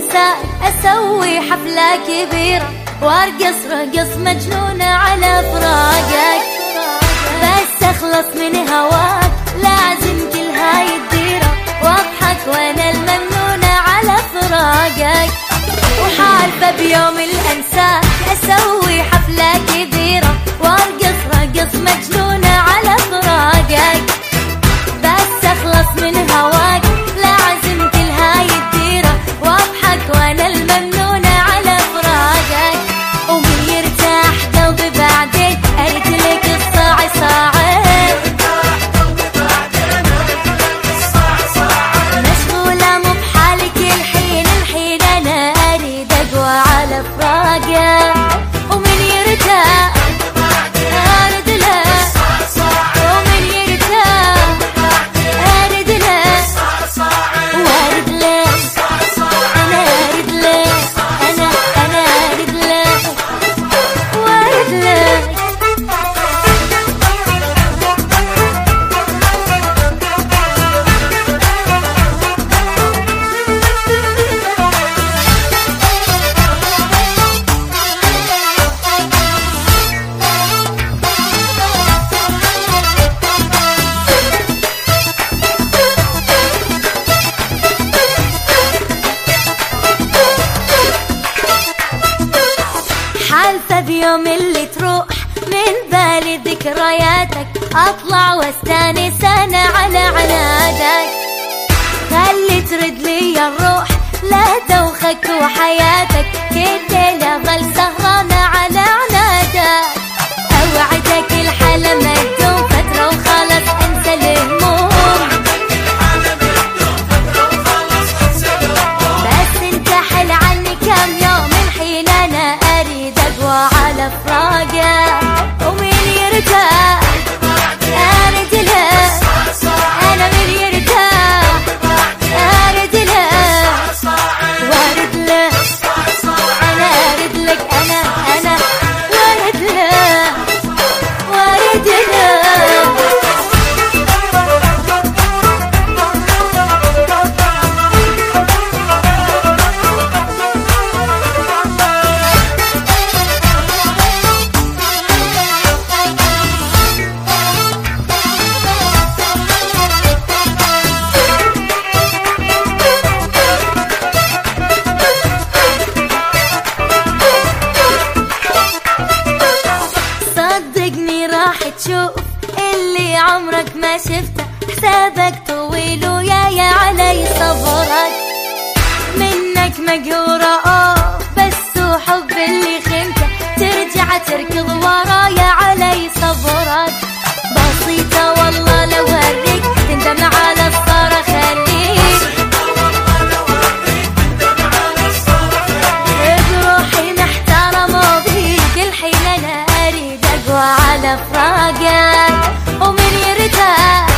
الانسان اسوي حفلة كبيرة وارقص رقص مجنونة على فراقك، بس اخلص من هواك لازم كل هاي الديرة واضحك وانا الممنونة على فراقك، وحالفة بيوم الانسان اسوي حفلة كبيرة وارقص رقص مجنونة على فراقك، بس اخلص من هواك لازم كل هاي الديرة واضحك وانا الممنونة على فراقك، ومن يرتاح قلبي بعدين اريد لك الصاع صاعين، مشغولة مو بحالك الحين انا اريد اقوى على فراقك، ومن يرتاح اريد له، ومن يرتاح اريد له، وارد له، انا اريد له، انا اريد له، وارد له. حالفة بيوم اللي تروح من بالي ذكرياتك اطلع واستانس انا على عنادك، خلي ترد لي الروح لا دوخك وحياتك كل ليلة ظل سهرانة على عنادك، اوعدك الحالة ما تدوم فترة وخلاص انسى الهموم، بس انت حل عني كم يوم الحين انا اريد اقوى على فراقك، ومن يرتاح اريد له، انا من يرتاح اريد له، وارد له، انا اريد لك، انا وارد له، وارد له. صدقني راح تشوف اللي عمرك ما شفته، حسابك طويل ويايا علي صبرك، منك مقهورة بس وحب اللي خنته ترجع تركض ورايا علي صبرك، بسيطة والله لو هريك تندم على الصار خليك، بروحي محتارة ماضيك الحين انا اريد اقوى على فراقك، ومن يرتاح